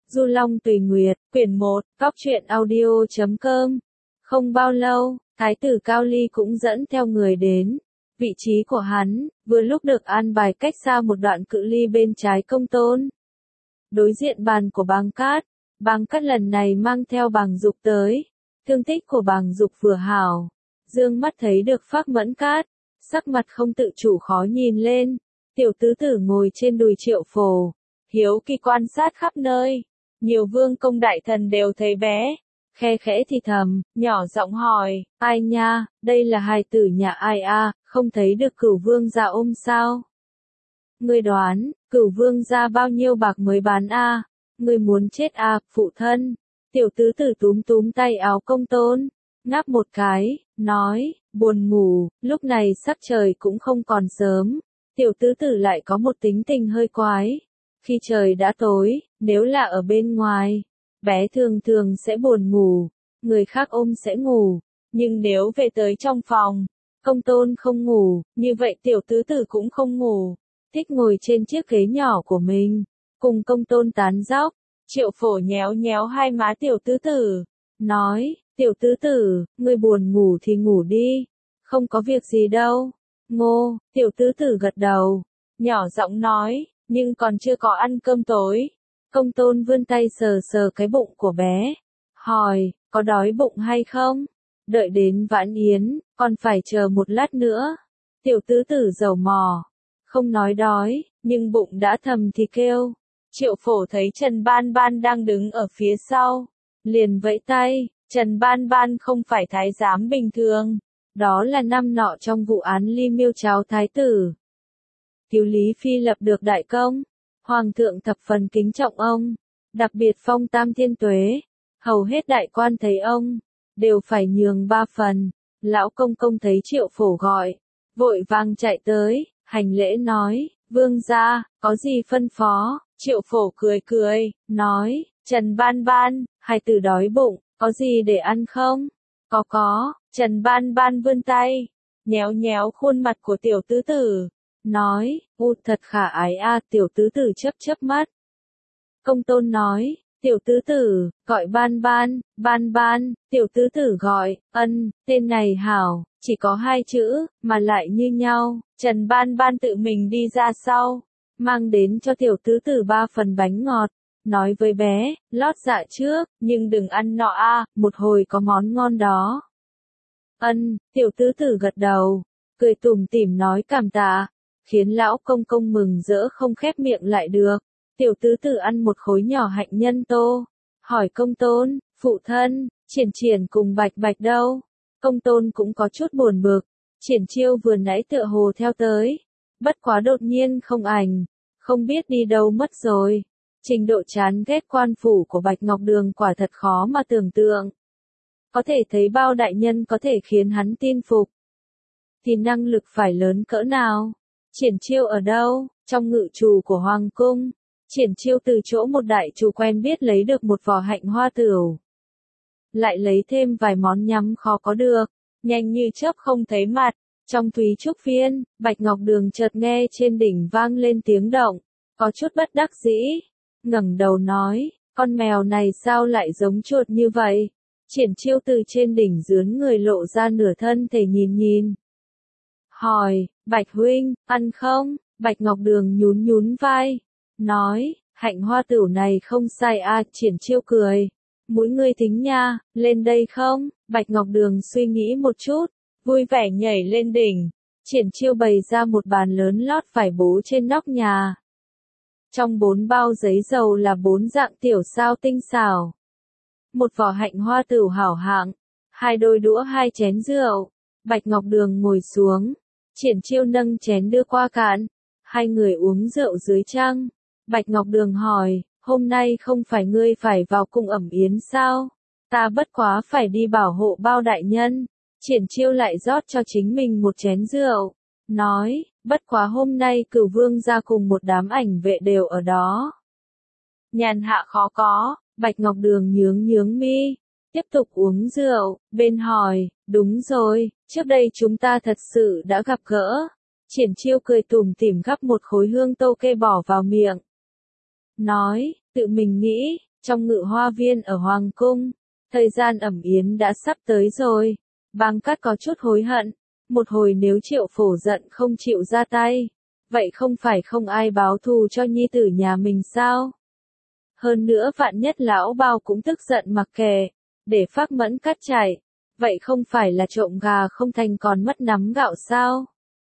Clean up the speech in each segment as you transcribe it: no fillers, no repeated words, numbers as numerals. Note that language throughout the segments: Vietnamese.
Du Long Tùy Nguyệt, quyển 1, Góc truyện audio.com. Không bao lâu, Thái tử Cao Ly cũng dẫn theo người đến. Vị trí của hắn, vừa lúc được an bài cách xa một đoạn cự ly bên trái Công Tôn. Đối diện bàn của Bàng Cát lần này mang theo Bàng Dục tới. Thương tích của Bàng Dục vừa hảo. Dương mắt thấy được Phác Mẫn Cát, sắc mặt không tự chủ khó nhìn lên. Tiểu tứ tử ngồi trên đùi Triệu Phổ, hiếu kỳ quan sát khắp nơi. Nhiều vương công đại thần đều thấy bé, khe khẽ thì thầm, nhỏ giọng hỏi, ai nha, đây là hài tử nhà ai a, không thấy được Cửu vương gia ôm sao? Ngươi đoán, Cửu vương gia bao nhiêu bạc mới bán a? Ngươi muốn chết a, phụ thân. Tiểu tứ tử túm túm tay áo Công Tôn, ngáp một cái, nói, buồn ngủ, lúc này sắc trời cũng không còn sớm. Tiểu tứ tử lại có một tính tình hơi quái. Khi trời đã tối, nếu là ở bên ngoài, bé thường thường sẽ buồn ngủ, người khác ôm sẽ ngủ, nhưng nếu về tới trong phòng, Công Tôn không ngủ, như vậy tiểu tứ tử cũng không ngủ, thích ngồi trên chiếc ghế nhỏ của mình, cùng Công Tôn tán dóc. Triệu Phổ nhéo nhéo hai má tiểu tứ tử, nói, tiểu tứ tử, ngươi buồn ngủ thì ngủ đi, không có việc gì đâu. Ngô, tiểu tứ tử gật đầu, nhỏ giọng nói, nhưng còn chưa có ăn cơm tối. Công Tôn vươn tay sờ sờ cái bụng của bé, hỏi, có đói bụng hay không? Đợi đến vãn yến, còn phải chờ một lát nữa. Tiểu tứ tử dầu mò, không nói đói, nhưng bụng đã thầm thì kêu. Triệu Phổ thấy Trần Ban Ban đang đứng ở phía sau, liền vẫy tay. Trần Ban Ban không phải thái giám bình thường, đó là năm nọ trong vụ án Ly Miêu Cháo thái tử. Cứu Lý Phi lập được đại công, Hoàng thượng thập phần kính trọng ông, đặc biệt phong tam thiên tuế, hầu hết đại quan thấy ông, đều phải nhường 3 phần. Lão công công thấy Triệu Phổ gọi, vội vàng chạy tới, hành lễ nói, vương gia, có gì phân phó? Triệu Phổ cười cười, nói, Trần Ban Ban, hài tử đói bụng, có gì để ăn không? Có, Trần Ban Ban vươn tay, nhéo nhéo khuôn mặt của tiểu tứ tử, nói, thật khả ái a. Tiểu tứ tử chớp mắt. Công Tôn nói, tiểu tứ tử, gọi Ban Ban, tiểu tứ tử gọi, tên này hảo, chỉ có 2 chữ, mà lại như nhau. Trần Ban Ban tự mình đi ra sau, mang đến cho tiểu tứ tử 3 phần bánh ngọt, nói với bé, lót dạ trước, nhưng đừng ăn nọ a, một hồi có món ngon đó. Tiểu tứ tử gật đầu, cười tủm tỉm nói cảm tạ, khiến lão công công mừng rỡ không khép miệng lại được. Tiểu tứ tử ăn một khối nhỏ hạnh nhân tô, hỏi Công Tôn, phụ thân, Triển Triển cùng Bạch Bạch đâu? Công Tôn cũng có chút buồn bực, Triển Chiêu vừa nãy tựa hồ theo tới, bất quá đột nhiên không ảnh, không biết đi đâu mất rồi. Trình độ chán ghét quan phủ của Bạch Ngọc Đường quả thật khó mà tưởng tượng. Có thể thấy bao đại nhân có thể khiến hắn tin phục, thì năng lực phải lớn cỡ nào. Triển Chiêu ở đâu? Trong ngự trù của Hoàng cung. Triển Chiêu từ chỗ một đại chủ quen biết lấy được một vò hạnh hoa tửu, lại lấy thêm vài món nhắm khó có được, nhanh như chớp không thấy mặt. Trong Thúy Trúc Viên, Bạch Ngọc Đường chợt nghe trên đỉnh vang lên tiếng động, có chút bất đắc dĩ, ngẩng đầu nói, con mèo này sao lại giống chuột như vậy? Triển Chiêu từ trên đỉnh dướn người lộ ra nửa thân thể nhìn, hỏi, Bạch huynh, ăn không? Bạch Ngọc Đường nhún vai, nói, hạnh hoa tửu này không sai a. Triển Chiêu cười, mũi ngươi tính nha, lên đây không? Bạch Ngọc Đường suy nghĩ một chút, vui vẻ nhảy lên đỉnh. Triển Chiêu bày ra một bàn lớn lót vải bố trên nóc nhà. Trong 4 bao giấy dầu là 4 dạng tiểu sao tinh xảo, một vỏ hạnh hoa tửu hảo hạng, 2 đôi đũa, 2 chén rượu. Bạch Ngọc Đường ngồi xuống, Triển Chiêu nâng chén đưa qua cạn, 2 người uống rượu dưới trăng. Bạch Ngọc Đường hỏi, hôm nay không phải ngươi phải vào cung ẩm yến sao? Ta bất quá phải đi bảo hộ bao đại nhân. Triển Chiêu lại rót cho chính mình một chén rượu, nói, bất quá hôm nay Cửu vương gia cùng một đám ảnh vệ đều ở đó. Nhàn hạ khó có. Bạch Ngọc Đường nhướng mi, tiếp tục uống rượu, bên hỏi, đúng rồi, trước đây chúng ta thật sự đã gặp gỡ. Triển Chiêu cười tủm tỉm gắp một khối hương tô kê bỏ vào miệng, nói, tự mình nghĩ, trong ngự hoa viên ở Hoàng cung. Thời gian ẩm yến đã sắp tới rồi. Bàng Cát có chút hối hận. Một hồi nếu Triệu Phổ giận không chịu ra tay, vậy không phải không ai báo thù cho nhi tử nhà mình sao? Hơn nữa vạn nhất lão Bao cũng tức giận mặc kệ, để Phác Mẫn cắt chạy, vậy không phải là trộm gà không thành còn mất nắm gạo sao?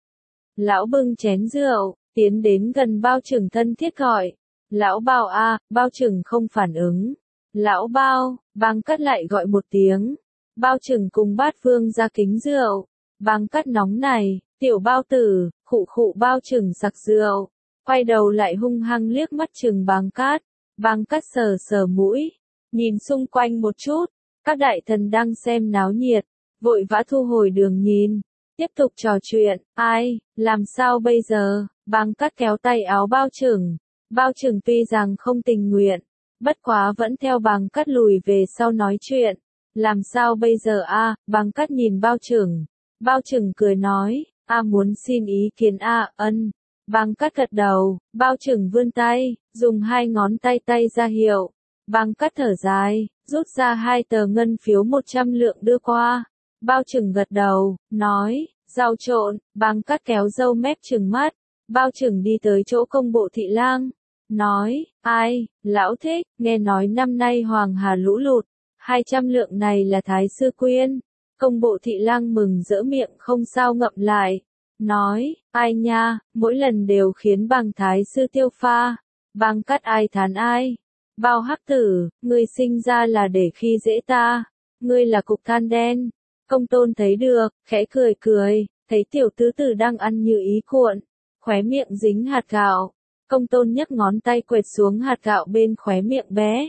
Lão bưng chén rượu, tiến đến gần Bao Trừng thân thiết gọi, lão Bao a, Bao Trừng không phản ứng. Lão Bao, Bàng Cát lại gọi một tiếng. Bao Trừng cùng Bát Vương ra kính rượu. Bàng Cát nóng này, tiểu Bao tử, khụ khụ. Bao Trừng sặc rượu, quay đầu lại hung hăng liếc mắt chừng Bàng Cát. Bàng Cát sờ sờ mũi, nhìn xung quanh một chút, các đại thần đang xem náo nhiệt, vội vã thu hồi đường nhìn, tiếp tục trò chuyện. Ai, làm sao bây giờ? Bàng Cát kéo tay áo Bao Trừng. Bao Trừng tuy rằng không tình nguyện, bất quá vẫn theo Bàng Cát lùi về sau nói chuyện. Làm sao bây giờ a? Bàng Cát nhìn Bao Trừng. Bao Trừng cười nói, muốn xin ý kiến ân. Bàng Cát gật đầu. Bao Trừng vươn tay, dùng hai ngón tay ra hiệu. Bàng Cát thở dài, rút ra 2 tờ ngân phiếu 100 lượng đưa qua. Bao Trừng gật đầu, nói, rau trộn. Bàng Cát kéo râu mép trừng mắt. Bao Trừng đi tới chỗ công bộ thị lang, nói, ai, lão thích, nghe nói năm nay Hoàng Hà lũ lụt, 200 lượng này là Thái sư quyên. Công bộ thị lang mừng rỡ miệng không sao ngậm lại, nói, ai nha, mỗi lần đều khiến Bàng Thái sư tiêu pha. Bàng Cát ai thán ai? Bao hắc tử, ngươi sinh ra là để khi dễ ta, ngươi là cục than đen. Công Tôn thấy được, khẽ cười cười, thấy tiểu tứ tử đang ăn như ý cuộn, khóe miệng dính hạt gạo. Công Tôn nhấc ngón tay quệt xuống hạt gạo bên khóe miệng bé.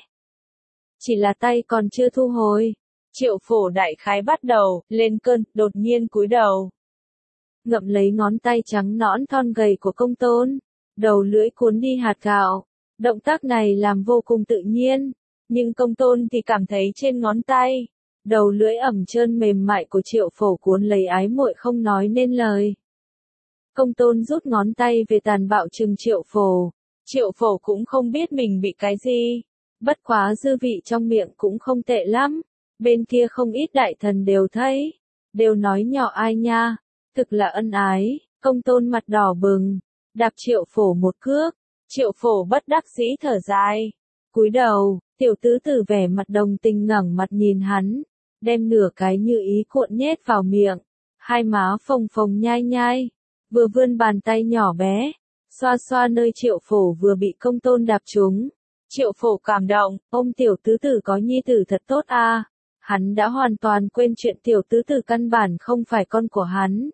Chỉ là tay còn chưa thu hồi, Triệu Phổ đại khái bắt đầu lên cơn, đột nhiên cúi đầu, ngậm lấy ngón tay trắng nõn thon gầy của Công Tôn, đầu lưỡi cuốn đi hạt gạo. Động tác này làm vô cùng tự nhiên, nhưng Công Tôn thì cảm thấy trên ngón tay, đầu lưỡi ẩm trơn mềm mại của Triệu Phổ cuốn lấy ái muội không nói nên lời. Công Tôn rút ngón tay về tàn bạo trừng Triệu Phổ. Triệu Phổ cũng không biết mình bị cái gì, bất quá dư vị trong miệng cũng không tệ lắm. Bên kia không ít đại thần đều thấy, đều nói nhỏ ai nha, thực là ân ái. Công Tôn mặt đỏ bừng, đạp Triệu Phổ một cước. Triệu Phổ bất đắc dĩ thở dài, cúi đầu. Tiểu tứ tử vẻ mặt đồng tình ngẩng mặt nhìn hắn, đem nửa cái như ý cuộn nhét vào miệng, hai má phồng phồng nhai nhai, vừa vươn bàn tay nhỏ bé, xoa xoa nơi Triệu Phổ vừa bị Công Tôn đạp trúng. Triệu Phổ cảm động, ôm tiểu tứ tử có nhi tử thật tốt a. Hắn đã hoàn toàn quên chuyện tiểu tứ tử căn bản không phải con của hắn.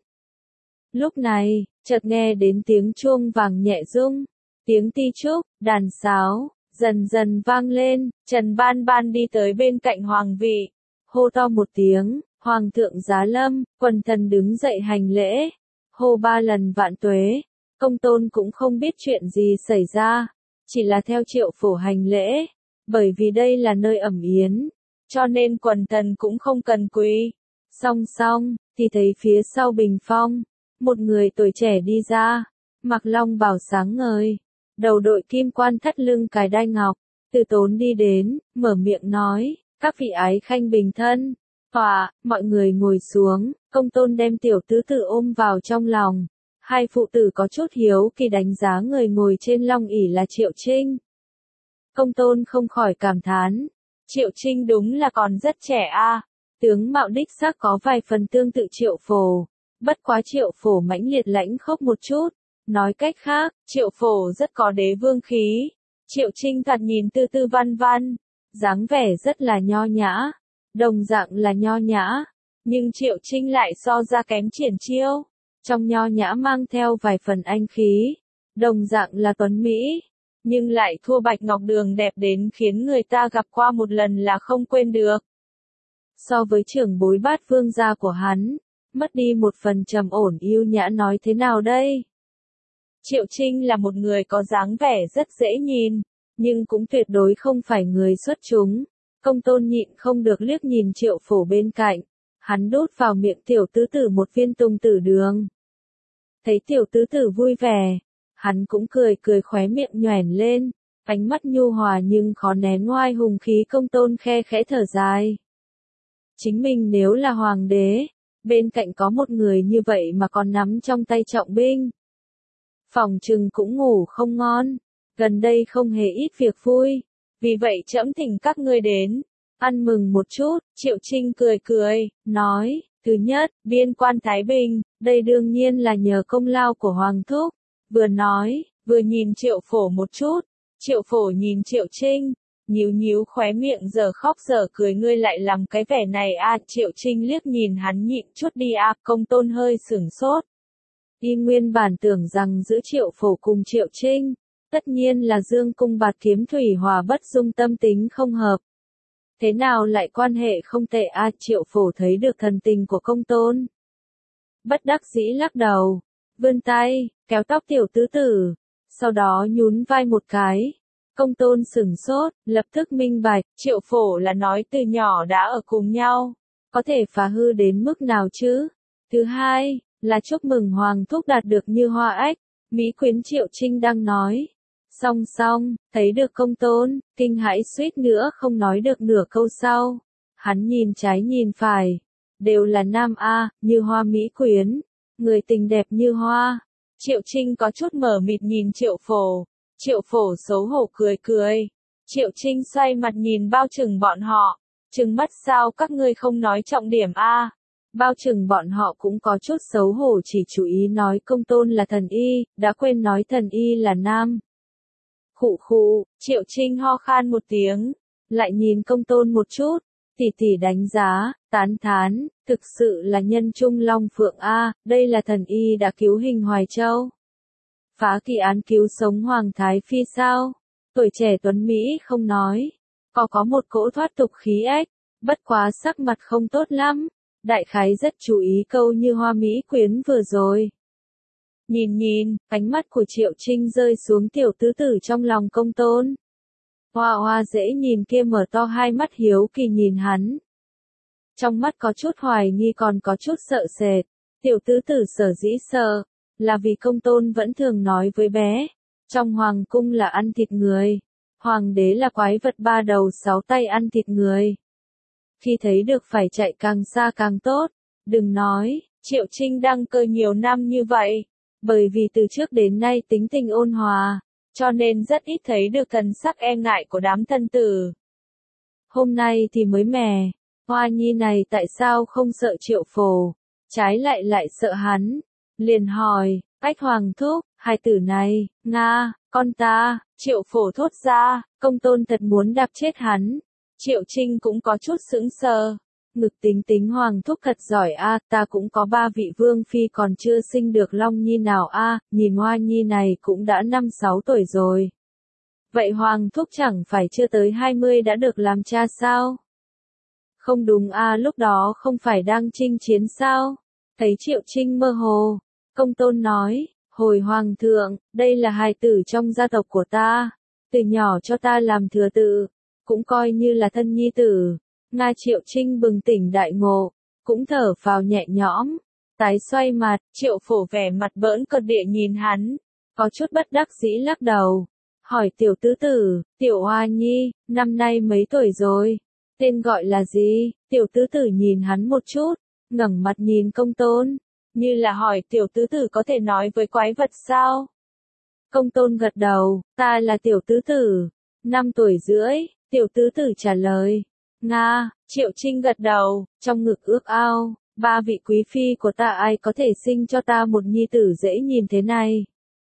Lúc này, chợt nghe đến tiếng chuông vàng nhẹ rung, tiếng ti trúc, đàn sáo, dần dần vang lên. Trần Ban Ban đi tới bên cạnh hoàng vị, hô to một tiếng, Hoàng thượng giá lâm. Quần thần đứng dậy hành lễ, hô 3 lần vạn tuế. Công Tôn cũng không biết chuyện gì xảy ra, chỉ là theo Triệu Phổ hành lễ, bởi vì đây là nơi ẩm yến, cho nên quần thần cũng không cần quỳ. Song song, thì thấy phía sau bình phong, một người tuổi trẻ đi ra, mặc long bào sáng ngời, đầu đội kim quan thắt lưng cài đai ngọc, từ tốn đi đến, mở miệng nói, các vị ái khanh bình thân. Mọi người ngồi xuống. Công Tôn đem tiểu tứ tử ôm vào trong lòng. Hai phụ tử có chút hiếu kỳ đánh giá người ngồi trên long ỷ là Triệu Trinh. Công Tôn không khỏi cảm thán, Triệu Trinh đúng là còn rất trẻ a. Tướng mạo đích xác có vài phần tương tự Triệu Phổ, bất quá Triệu Phổ mãnh liệt lãnh khốc một chút. Nói cách khác, Triệu Phổ rất có đế vương khí. Triệu Trinh thoạt nhìn tư tư văn văn, dáng vẻ rất là nho nhã, đồng dạng là nho nhã, nhưng Triệu Trinh lại so ra kém Triển Chiêu. Trong nho nhã mang theo vài phần anh khí, đồng dạng là tuấn Mỹ, nhưng lại thua Bạch Ngọc Đường đẹp đến khiến người ta gặp qua một lần là không quên được. So với trưởng bối Bát Vương gia của hắn, mất đi một phần trầm ổn yêu nhã nói thế nào đây? Triệu Trinh là một người có dáng vẻ rất dễ nhìn, nhưng cũng tuyệt đối không phải người xuất chúng. Công Tôn nhịn không được liếc nhìn Triệu Phổ bên cạnh, hắn đút vào miệng tiểu tứ tử một viên tùng tử đường. Thấy tiểu tứ tử vui vẻ, hắn cũng cười cười khóe miệng nhoẻn lên, Ánh mắt nhu hòa nhưng khó nén oai hùng khí Công Tôn khe khẽ thở dài. Chính mình nếu là hoàng đế, bên cạnh có một người như vậy mà còn nắm trong tay trọng binh. Phòng trừng cũng ngủ không ngon, gần đây không hề ít việc vui, vì vậy trẫm thỉnh các ngươi đến, ăn mừng một chút. Triệu Trinh cười cười, nói, thứ nhất, biên quan Thái Bình, đây đương nhiên là nhờ công lao của Hoàng Thúc. Vừa nói, vừa nhìn Triệu Phổ một chút. Triệu Phổ nhìn Triệu Trinh, nhíu nhíu khóe miệng giờ khóc giờ cười, ngươi lại làm cái vẻ này à. Triệu Trinh liếc nhìn hắn, nhịn chút đi à. Công Tôn hơi sửng sốt. Y nguyên bản tưởng rằng giữa Triệu Phổ cùng Triệu Trinh, tất nhiên là dương cung bạt kiếm thủy hòa bất dung, tâm tính không hợp. Thế nào lại quan hệ không tệ à. Triệu Phổ thấy được thần tình của Công Tôn, bất đắc dĩ lắc đầu, vươn tay, kéo tóc tiểu tứ tử, sau đó nhún vai một cái. Công Tôn sửng sốt, lập tức minh bạch, Triệu Phổ là nói từ nhỏ đã ở cùng nhau, có thể phá hư đến mức nào chứ. Thứ hai, là chúc mừng Hoàng Thúc đạt được như hoa ách. Mỹ quyến Triệu Trinh đang nói. Song song, thấy được Công Tôn, kinh hãi suýt nữa không nói được nửa câu sau. Hắn nhìn trái nhìn phải, đều là nam a, như hoa Mỹ quyến, người tình đẹp như hoa. Triệu Trinh có chút mở mịt nhìn Triệu Phổ. Triệu Phổ xấu hổ cười cười. Triệu Trinh xoay mặt nhìn Bao Trừng bọn họ, trừng mắt, sao các ngươi không nói trọng điểm a? Bao Trừng bọn họ cũng có chút xấu hổ, chỉ chú ý nói Công Tôn là thần y, đã quên nói thần y là nam. Khụ khụ, Triệu Trinh ho khan một tiếng, lại nhìn Công Tôn một chút, tỉ tỉ đánh giá, tán thán, thực sự là nhân trung long phượng a, đây là thần y đã cứu hình Hoài Châu, phá kỳ án cứu sống Hoàng Thái Phi sao? Tuổi trẻ tuấn Mỹ không nói, có một cỗ thoát tục khí ếch, bất quá sắc mặt không tốt lắm, đại khái rất chú ý câu như hoa Mỹ quyến vừa rồi. Nhìn, ánh mắt của Triệu Trinh rơi xuống tiểu tứ tử trong lòng Công Tôn. Hoa hoa dễ nhìn kia mở to hai mắt hiếu kỳ nhìn hắn. Trong mắt có chút hoài nghi còn có chút sợ sệt. Tiểu tứ tử sở dĩ sợ, là vì Công Tôn vẫn thường nói với bé, trong hoàng cung là ăn thịt người, hoàng đế là quái vật ba đầu sáu tay ăn thịt người. Khi thấy được phải chạy càng xa càng tốt, đừng nói, Triệu Trinh đăng cơ nhiều năm như vậy, bởi vì từ trước đến nay tính tình ôn hòa, cho nên rất ít thấy được thần sắc e ngại của đám thân tử. Hôm nay thì mới mẻ, Hoa Nhi này tại sao không sợ Triệu Phổ, trái lại sợ hắn, liền hỏi, Ách Hoàng Thúc, hai tử này, Nga, con ta. Triệu Phổ thốt ra, Công Tôn thật muốn đạp chết hắn. Triệu Trinh cũng có chút sững sờ. Ngực tính Hoàng Thúc thật giỏi a, ta cũng có 3 vị vương phi còn chưa sinh được Long Nhi nào a, nhìn Hoa Nhi này cũng đã 5-6 tuổi rồi. Vậy Hoàng Thúc chẳng phải chưa tới 20 đã được làm cha sao? Không đúng a, lúc đó không phải đang chinh chiến sao? Thấy Triệu Trinh mơ hồ, Công Tôn nói, hồi Hoàng thượng, đây là hài tử trong gia tộc của ta, từ nhỏ cho ta làm thừa tự, cũng coi như là thân nhi tử. Nga. Triệu Trinh bừng tỉnh đại ngộ, cũng thở phào nhẹ nhõm, tái xoay mặt. Triệu Phổ vẻ mặt bỡn cợt địa nhìn hắn, có chút bất đắc dĩ lắc đầu, hỏi tiểu tứ tử, tiểu Hoa Nhi, năm nay mấy tuổi rồi, tên gọi là gì? Tiểu tứ tử nhìn hắn một chút, ngẩng mặt nhìn Công Tôn, như là hỏi tiểu tứ tử có thể nói với quái vật sao? Công Tôn gật đầu, ta là tiểu tứ tử, 5 tuổi rưỡi. Tiểu tứ tử trả lời. Nga. Triệu Trinh gật đầu, trong ngực ước ao, 3 vị quý phi của ta ai có thể sinh cho ta một nhi tử dễ nhìn thế này.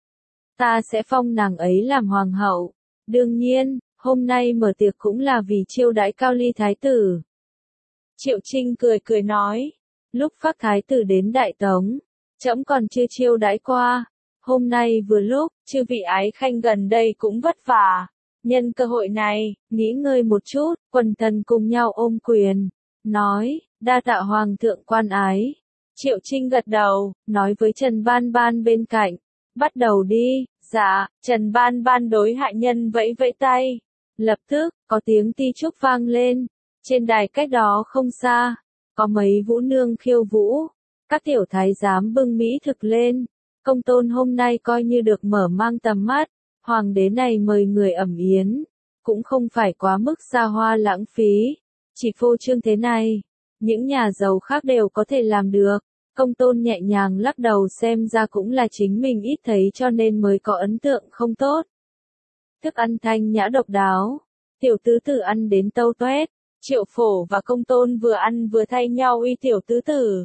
Ta sẽ phong nàng ấy làm hoàng hậu. Đương nhiên, hôm nay mở tiệc cũng là vì chiêu đãi Cao Ly thái tử. Triệu Trinh cười nói, lúc Phác thái tử đến Đại Tống, trẫm còn chưa chiêu đãi qua, hôm nay vừa lúc, chư vị ái khanh gần đây cũng vất vả. Nhân cơ hội này, nghỉ ngơi một chút, quần thần cùng nhau ôm quyền, nói, đa tạ Hoàng thượng quan ái. Triệu Trinh gật đầu, nói với Trần Ban Ban bên cạnh, bắt đầu đi. Dạ. Trần Ban Ban đối hạ nhân vẫy vẫy tay. Lập tức, có tiếng ti trúc vang lên. Trên đài cách đó không xa, có mấy vũ nương khiêu vũ. Các tiểu thái giám bưng mỹ thực lên. Công Tôn hôm nay coi như được mở mang tầm mắt. Hoàng đế này mời người ẩm yến, cũng không phải quá mức xa hoa lãng phí, chỉ phô trương thế này, những nhà giàu khác đều có thể làm được. Công Tôn nhẹ nhàng lắc đầu, xem ra cũng là chính mình ít thấy cho nên mới có ấn tượng không tốt. Thức ăn thanh nhã độc đáo, tiểu tứ tử ăn đến tâu toét, Triệu Phổ và Công Tôn vừa ăn vừa thay nhau uy tiểu tứ tử.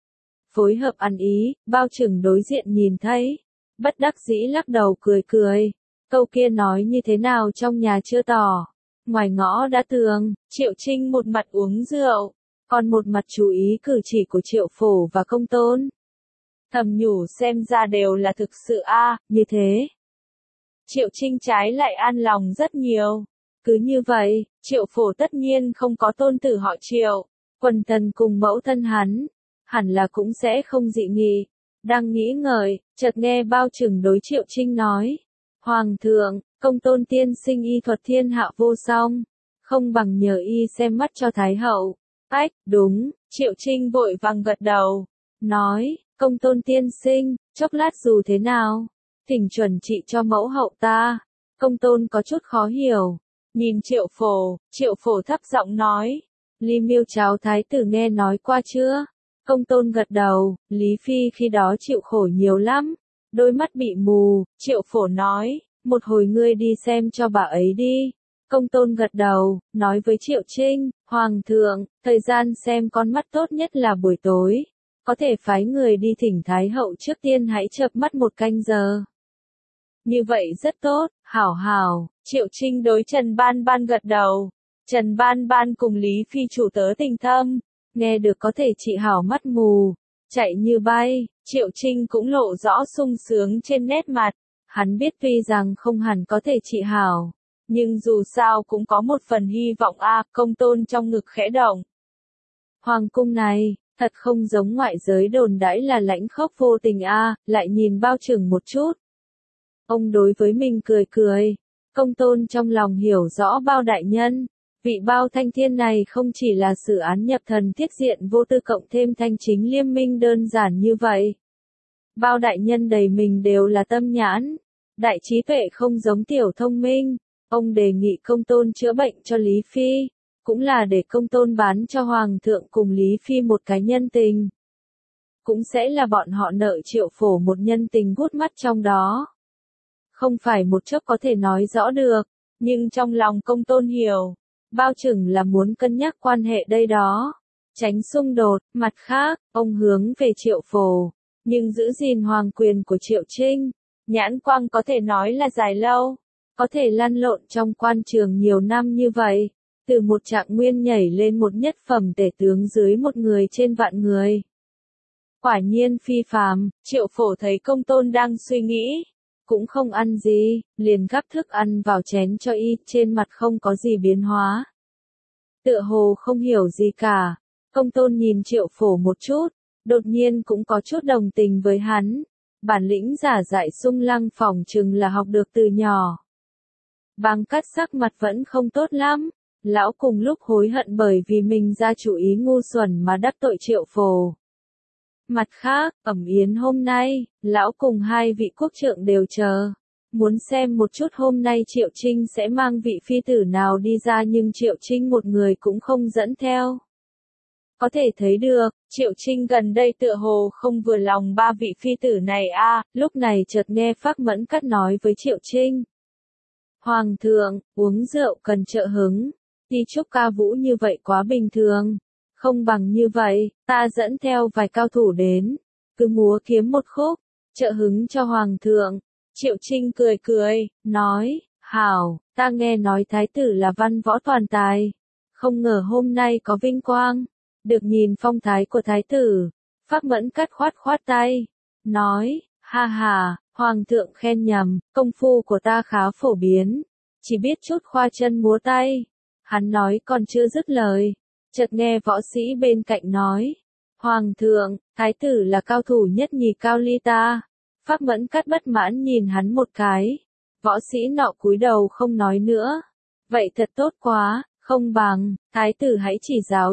Phối hợp ăn ý, Bao Trừng đối diện nhìn thấy, bất đắc dĩ lắc đầu cười cười. Câu kia nói như thế nào trong nhà chưa tỏ, ngoài ngõ đã tường. Triệu Trinh một mặt uống rượu, còn một mặt chú ý cử chỉ của Triệu Phổ và Công Tôn. Thầm nhủ xem ra đều là thực sự như thế. Triệu Trinh trái lại an lòng rất nhiều. Cứ như vậy, Triệu Phổ tất nhiên không có tôn tử họ Triệu, quần thần cùng mẫu thân hắn, hẳn là cũng sẽ không dị nghị. Đang nghĩ ngợi, chợt nghe Bao Trừng đối Triệu Trinh nói: Hoàng thượng, Công Tôn tiên sinh y thuật thiên hạ vô song, không bằng nhờ y xem mắt cho Thái hậu. Ách, đúng. Triệu Trinh vội vàng gật đầu, nói: Công Tôn tiên sinh, chốc lát dù thế nào, thỉnh chuẩn trị cho mẫu hậu ta. Công Tôn có chút khó hiểu, nhìn Triệu Phổ thấp giọng nói: Ly Miêu cháu thái tử nghe nói qua chưa? Công Tôn gật đầu, Lý Phi khi đó chịu khổ nhiều lắm, đôi mắt bị mù. Triệu Phổ nói: một hồi ngươi đi xem cho bà ấy đi. Công Tôn gật đầu, nói với Triệu Trinh: Hoàng thượng, thời gian xem con mắt tốt nhất là buổi tối, có thể phái người đi thỉnh Thái hậu trước tiên hãy chợp mắt một canh giờ. Như vậy rất tốt, hảo hảo. Triệu Trinh đối Trần Ban Ban gật đầu. Trần Ban Ban cùng Lý Phi chủ tớ tình thâm, nghe được có thể trị hảo mắt mù, chạy như bay. Triệu Trinh cũng lộ rõ sung sướng trên nét mặt. Hắn biết tuy rằng không hẳn có thể trị hảo, nhưng dù sao cũng có một phần hy vọng Công Tôn trong ngực khẽ động. Hoàng cung này, thật không giống ngoại giới đồn đãi là lãnh khốc vô tình lại nhìn Bao Trừng một chút. Ông đối với mình cười cười. Công Tôn trong lòng hiểu rõ Bao đại nhân, vị Bao Thanh Thiên này không chỉ là xử án nhập thần thiết diện vô tư cộng thêm thanh chính liêm minh đơn giản như vậy. Bao đại nhân đầy mình đều là tâm nhãn, đại trí tuệ không giống tiểu thông minh. Ông đề nghị Công Tôn chữa bệnh cho Lý Phi, cũng là để Công Tôn bán cho Hoàng thượng cùng Lý Phi một cái nhân tình. Cũng sẽ là bọn họ nợ Triệu Phổ một nhân tình hút mắt trong đó. Không phải một chốc có thể nói rõ được, nhưng trong lòng Công Tôn hiểu, Bao Trừng là muốn cân nhắc quan hệ đây đó, tránh xung đột. Mặt khác, ông hướng về Triệu Phổ, nhưng giữ gìn hoàng quyền của Triệu Trinh, nhãn quang có thể nói là dài lâu, có thể lăn lộn trong quan trường nhiều năm như vậy, từ một trạng nguyên nhảy lên một nhất phẩm tể tướng dưới một người trên vạn người. Quả nhiên phi phàm. Triệu Phổ thấy Công Tôn đang suy nghĩ, cũng không ăn gì, liền gắp thức ăn vào chén cho y, trên mặt không có gì biến hóa. Tựa hồ không hiểu gì cả. Công Tôn nhìn Triệu Phổ một chút, đột nhiên cũng có chút đồng tình với hắn. Bản lĩnh giả dại sung lăng phỏng chừng là học được từ nhỏ. Bàng Cát sắc mặt vẫn không tốt lắm. Lão cùng lúc hối hận bởi vì mình ra chủ ý ngu xuẩn mà đắc tội Triệu Phổ. Mặt khác, ẩm yến hôm nay, lão cùng hai vị quốc trượng đều chờ. Muốn xem một chút hôm nay Triệu Trinh sẽ mang vị phi tử nào đi ra, nhưng Triệu Trinh một người cũng không dẫn theo. Có thể thấy được, Triệu Trinh gần đây tựa hồ không vừa lòng ba vị phi tử này lúc này chợt nghe Phác Mẫn Cát nói với Triệu Trinh. Hoàng thượng, uống rượu cần trợ hứng, đi chúc ca vũ như vậy quá bình thường. Không bằng như vậy, ta dẫn theo vài cao thủ đến, cứ múa kiếm một khúc, trợ hứng cho Hoàng thượng. Triệu Trinh cười cười, nói, hảo, ta nghe nói thái tử là văn võ toàn tài, không ngờ hôm nay có vinh quang, được nhìn phong thái của thái tử. Phác Mẫn Cát khoát khoát tay, nói, ha ha, Hoàng thượng khen nhầm, công phu của ta khá phổ biến, chỉ biết chút khoa chân múa tay. Hắn nói còn chưa dứt lời, chợt nghe võ sĩ bên cạnh nói, Hoàng thượng, thái tử là cao thủ nhất nhì cao ly ta. Phác Mẫn Cát bất mãn nhìn hắn một cái, võ sĩ nọ cúi đầu không nói nữa. Vậy thật tốt quá, không bằng, thái tử hãy chỉ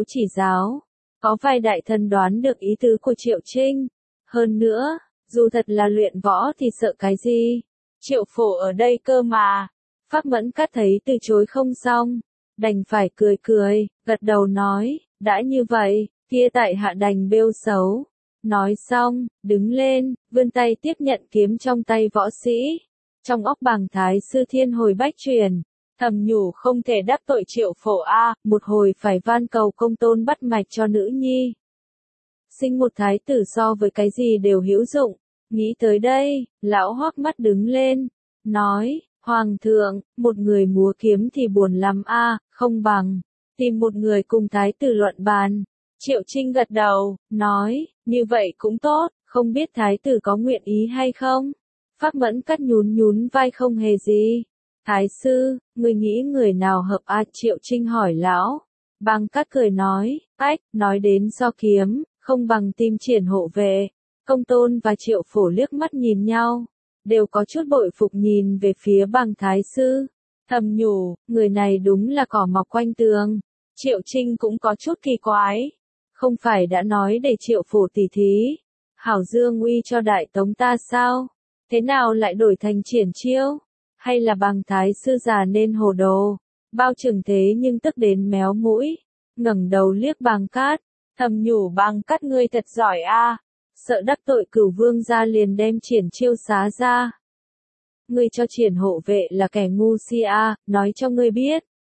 giáo. Có vài đại thần đoán được ý tứ của Triệu Trinh. Hơn nữa, dù thật là luyện võ thì sợ cái gì? Triệu Phổ ở đây cơ mà. Pháp Mẫn Cát thấy từ chối không xong, đành phải cười cười, gật đầu nói, đã như vậy, kia tại hạ đành bêu xấu. Nói xong, đứng lên, vươn tay tiếp nhận kiếm trong tay võ sĩ. Trong óc Bàng Thái sư thiên hồi bách truyền, thầm nhủ không thể đắc tội Triệu Phổ a, một hồi phải van cầu Công Tôn bắt mạch cho nữ nhi. Sinh một thái tử so với cái gì đều hữu dụng. Nghĩ tới đây, lão Hoắc mắt đứng lên, nói, Hoàng thượng, một người múa kiếm thì buồn lắm a, không bằng tìm một người cùng thái tử luận bàn. Triệu Trinh gật đầu, nói, như vậy cũng tốt, không biết thái tử có nguyện ý hay không? Pháp Mẫn Cát nhún nhún vai không hề gì. Thái sư, người nghĩ người nào hợp a? Triệu Trinh hỏi lão. Bàng Cát cười nói, nói đến so kiếm, không bằng tim Triển hộ vệ. Công Tôn và Triệu Phổ liếc mắt nhìn nhau, đều có chút bội phục nhìn về phía Bàng Thái sư. Thầm nhủ, người này đúng là cỏ mọc quanh tường. Triệu Trinh cũng có chút kỳ quái. Không phải đã nói để Triệu Phổ tỉ thí, hảo dương uy cho Đại Tống ta sao? Thế nào lại đổi thành Triển chiêu? Hay là Bàng Thái sư già nên hồ đồ? Bao trưởng thế nhưng tức đến méo mũi, ngẩng đầu liếc Bàng Cát, thầm nhủ Bàng Cát ngươi thật giỏi a, sợ đắc tội Cửu Vương gia liền đem Triển chiêu xá ra. Ngươi cho Triển hộ vệ là kẻ ngu si a, nói cho ngươi biết.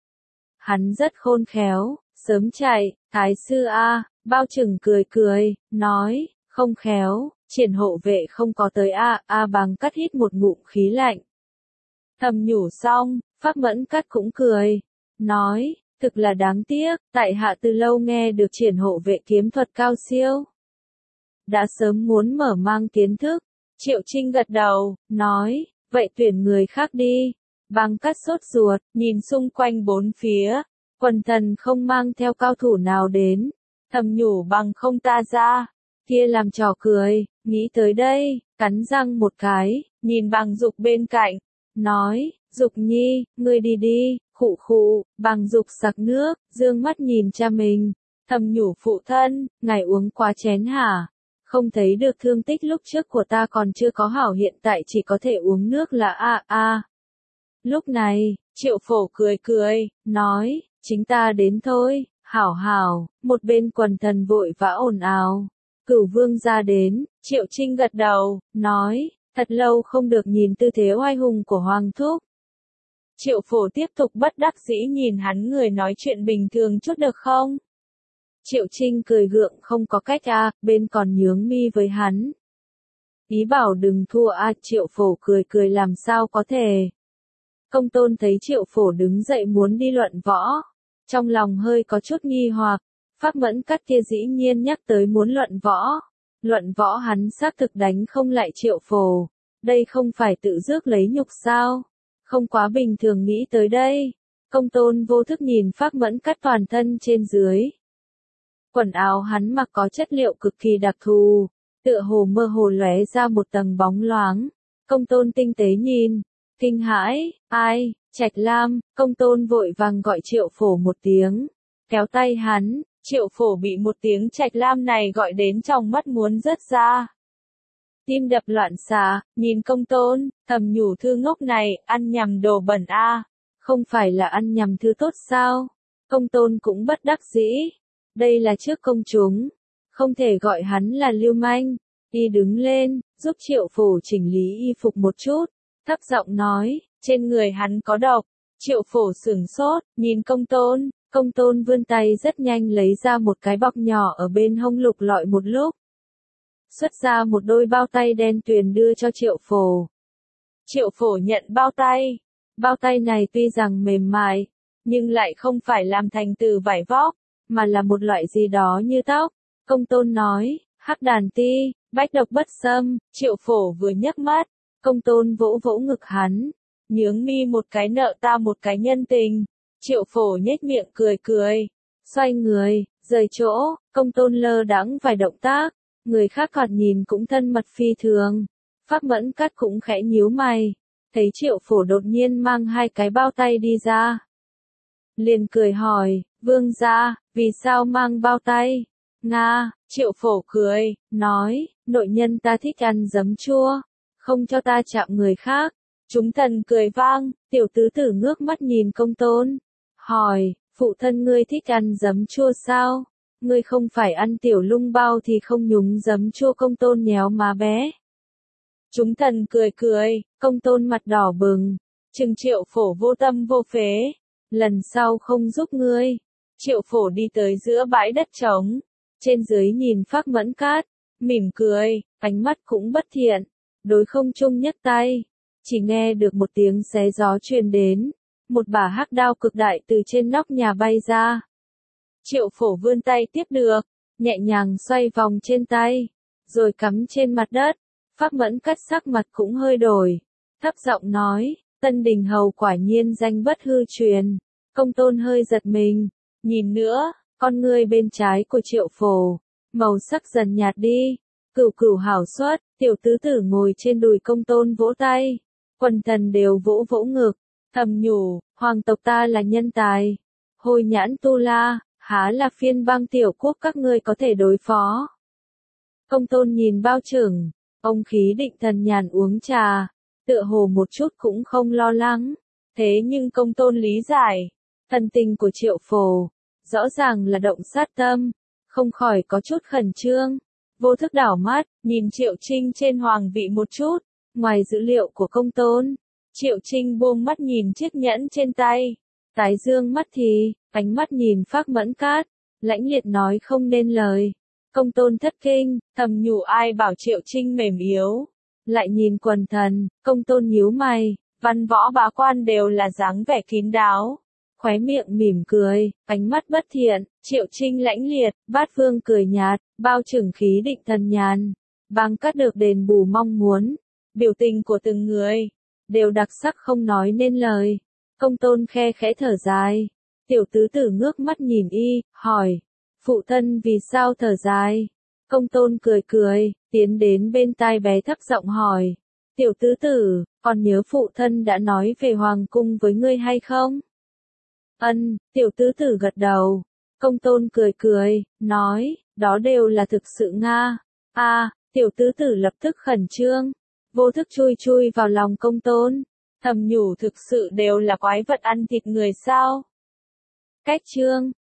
Hắn rất khôn khéo, sớm chạy, Thái sư a, Bao Trừng cười cười, nói, không khéo, Triển hộ vệ không có tới a. Bàng Cát hít một ngụm khí lạnh. Thầm nhủ xong, Pháp Mẫn Cát cũng cười, nói, thực là đáng tiếc, tại hạ từ lâu nghe được Triển hộ vệ kiếm thuật cao siêu. Đã sớm muốn mở mang kiến thức. Triệu Trinh gật đầu, nói, vậy tuyển người khác đi. Bàng Cát sốt ruột, nhìn xung quanh bốn phía, quần thần không mang theo cao thủ nào đến. Thầm nhủ bằng không ta ra, kia làm trò cười, nghĩ tới đây, cắn răng một cái, nhìn Bàng Dục bên cạnh, nói, Dục nhi, ngươi đi đi, khụ khụ. Bàng Dục sặc nước, dương mắt nhìn cha mình, thầm nhủ phụ thân, ngài uống quá chén hả? Không thấy được thương tích lúc trước của ta còn chưa có hảo, hiện tại chỉ có thể uống nước là a. Lúc này, Triệu Phổ cười cười, nói, chính ta đến thôi. Hảo hảo, một bên quần thần vội vã ồn ào. Cửu Vương gia đến, Triệu Trinh gật đầu, nói, thật lâu không được nhìn tư thế oai hùng của Hoàng thúc. Triệu Phổ tiếp tục bất đắc dĩ nhìn hắn, người nói chuyện bình thường chút được không? Triệu Trinh cười gượng, không có cách bên còn nhướng mi với hắn. Ý bảo đừng thua Triệu Phổ cười cười làm sao có thể. Công Tôn thấy Triệu Phổ đứng dậy muốn đi luận võ, trong lòng hơi có chút nghi hoặc. Pháp Mẫn Cát kia dĩ nhiên nhắc tới muốn luận võ. Luận võ hắn xác thực đánh không lại Triệu Phổ. Đây không phải tự rước lấy nhục sao? Không quá bình thường nghĩ tới đây. Công Tôn vô thức nhìn Pháp Mẫn Cát toàn thân trên dưới. Quần áo hắn mặc có chất liệu cực kỳ đặc thù, tựa hồ mơ hồ lóe ra một tầng bóng loáng. Công Tôn tinh tế nhìn, kinh hãi, ai? Trạch Lam. Công Tôn vội vàng gọi Triệu Phổ một tiếng, kéo tay hắn. Triệu Phổ bị một tiếng Trạch Lam này gọi đến trong mắt muốn rớt ra. Tim đập loạn xạ, nhìn Công Tôn, thầm nhủ thư ngốc này, ăn nhầm đồ bẩn không phải là ăn nhầm thứ tốt sao? Công Tôn cũng bất đắc dĩ. Đây là trước công chúng, không thể gọi hắn là lưu manh. Y đứng lên, giúp Triệu Phổ chỉnh lý y phục một chút, thấp giọng nói, trên người hắn có độc. Triệu Phổ sửng sốt, nhìn Công Tôn. Công Tôn vươn tay rất nhanh lấy ra một cái bọc nhỏ ở bên hông, lục lọi một lúc, xuất ra một đôi bao tay đen tuyền đưa cho Triệu Phổ. Triệu Phổ nhận bao tay. Bao tay này tuy rằng mềm mại, nhưng lại không phải làm thành từ vải vóc, mà là một loại gì đó như tóc. Công Tôn nói, hắc đàn ti, bách độc bất xâm. Triệu Phổ vừa nhấc mắt, Công Tôn vỗ vỗ ngực hắn, nhướng mi một cái nợ ta một cái nhân tình. Triệu Phổ nhếch miệng cười cười, xoay người, rời chỗ. Công Tôn lơ đãng vài động tác, người khác còn nhìn cũng thân mật phi thường. Pháp Mẫn Cát cũng khẽ nhíu mày, thấy Triệu Phổ đột nhiên mang hai cái bao tay đi ra, liền cười hỏi, Vương gia, vì sao mang bao tay? Nga. Triệu Phổ cười, nói, nội nhân ta thích ăn giấm chua, không cho ta chạm người khác. Chúng thần cười vang, tiểu tứ tử ngước mắt nhìn công tôn. Hỏi, phụ thân ngươi thích ăn giấm chua sao? Ngươi không phải ăn tiểu lung bao thì không nhúng giấm chua, công tôn nhéo má bé. Chúng thần cười cười, công tôn mặt đỏ bừng. Chừng Triệu Phổ vô tâm vô phế. Lần sau không giúp ngươi. Triệu Phổ đi tới giữa bãi đất trống. Trên dưới nhìn Phác Mẫn Cát. Mỉm cười, ánh mắt cũng bất thiện. Đối không trung nhấc tay. Chỉ nghe được một tiếng xé gió truyền đến. Một bả hắc đao cực đại từ trên nóc nhà bay ra. Triệu Phổ vươn tay tiếp được. Nhẹ nhàng xoay vòng trên tay. Rồi cắm trên mặt đất. Phác Mẫn Cát sắc mặt cũng hơi đổi. Thấp giọng nói, Tân Đình Hầu quả nhiên danh bất hư truyền. Công tôn hơi giật mình. Nhìn nữa, con ngươi bên trái của Triệu Phổ. Màu sắc dần nhạt đi. Cửu cửu hảo xuất, tiểu tứ tử ngồi trên đùi công tôn vỗ tay. Quần thần đều vỗ vỗ ngực. Thầm nhủ, hoàng tộc ta là nhân tài. Hồi nhãn tu la, há là phiên bang tiểu quốc các ngươi có thể đối phó. Công tôn nhìn bao trưởng. Ông khí định thần nhàn uống trà. Tựa hồ một chút cũng không lo lắng. Thế nhưng công tôn lý giải. Thần tình của Triệu Phổ. Rõ ràng là động sát tâm. Không khỏi có chút khẩn trương. Vô thức đảo mắt, nhìn Triệu Trinh trên hoàng vị một chút. Ngoài dữ liệu của công tôn. Triệu Trinh buông mắt nhìn chiếc nhẫn trên tay. Tái dương mắt thì, ánh mắt nhìn Phác Mẫn Cát. Lãnh liệt nói không nên lời. Công tôn thất kinh, thầm nhủ ai bảo Triệu Trinh mềm yếu. Lại nhìn quần thần, công tôn nhíu mày. Văn võ bá quan đều là dáng vẻ kín đáo. Khóe miệng mỉm cười, ánh mắt bất thiện. Triệu Trinh lãnh liệt, Bát Vương cười nhạt. Bao trưởng khí định thần nhàn. Bang cát được đền bù mong muốn. Biểu tình của từng người đều đặc sắc không nói nên lời. Công tôn khe khẽ thở dài. Tiểu tứ tử ngước mắt nhìn y, hỏi. Phụ thân vì sao thở dài? Công tôn cười cười, tiến đến bên tai bé thấp giọng hỏi. Tiểu tứ tử, còn nhớ phụ thân đã nói về hoàng cung với ngươi hay không? Ân, tiểu tứ tử gật đầu. Công tôn cười cười, nói, đó đều là thực sự Nga. Tiểu tứ tử lập tức khẩn trương. Vô thức chui chui vào lòng công tôn. Thầm nhủ thực sự đều là quái vật ăn thịt người sao? Cách chương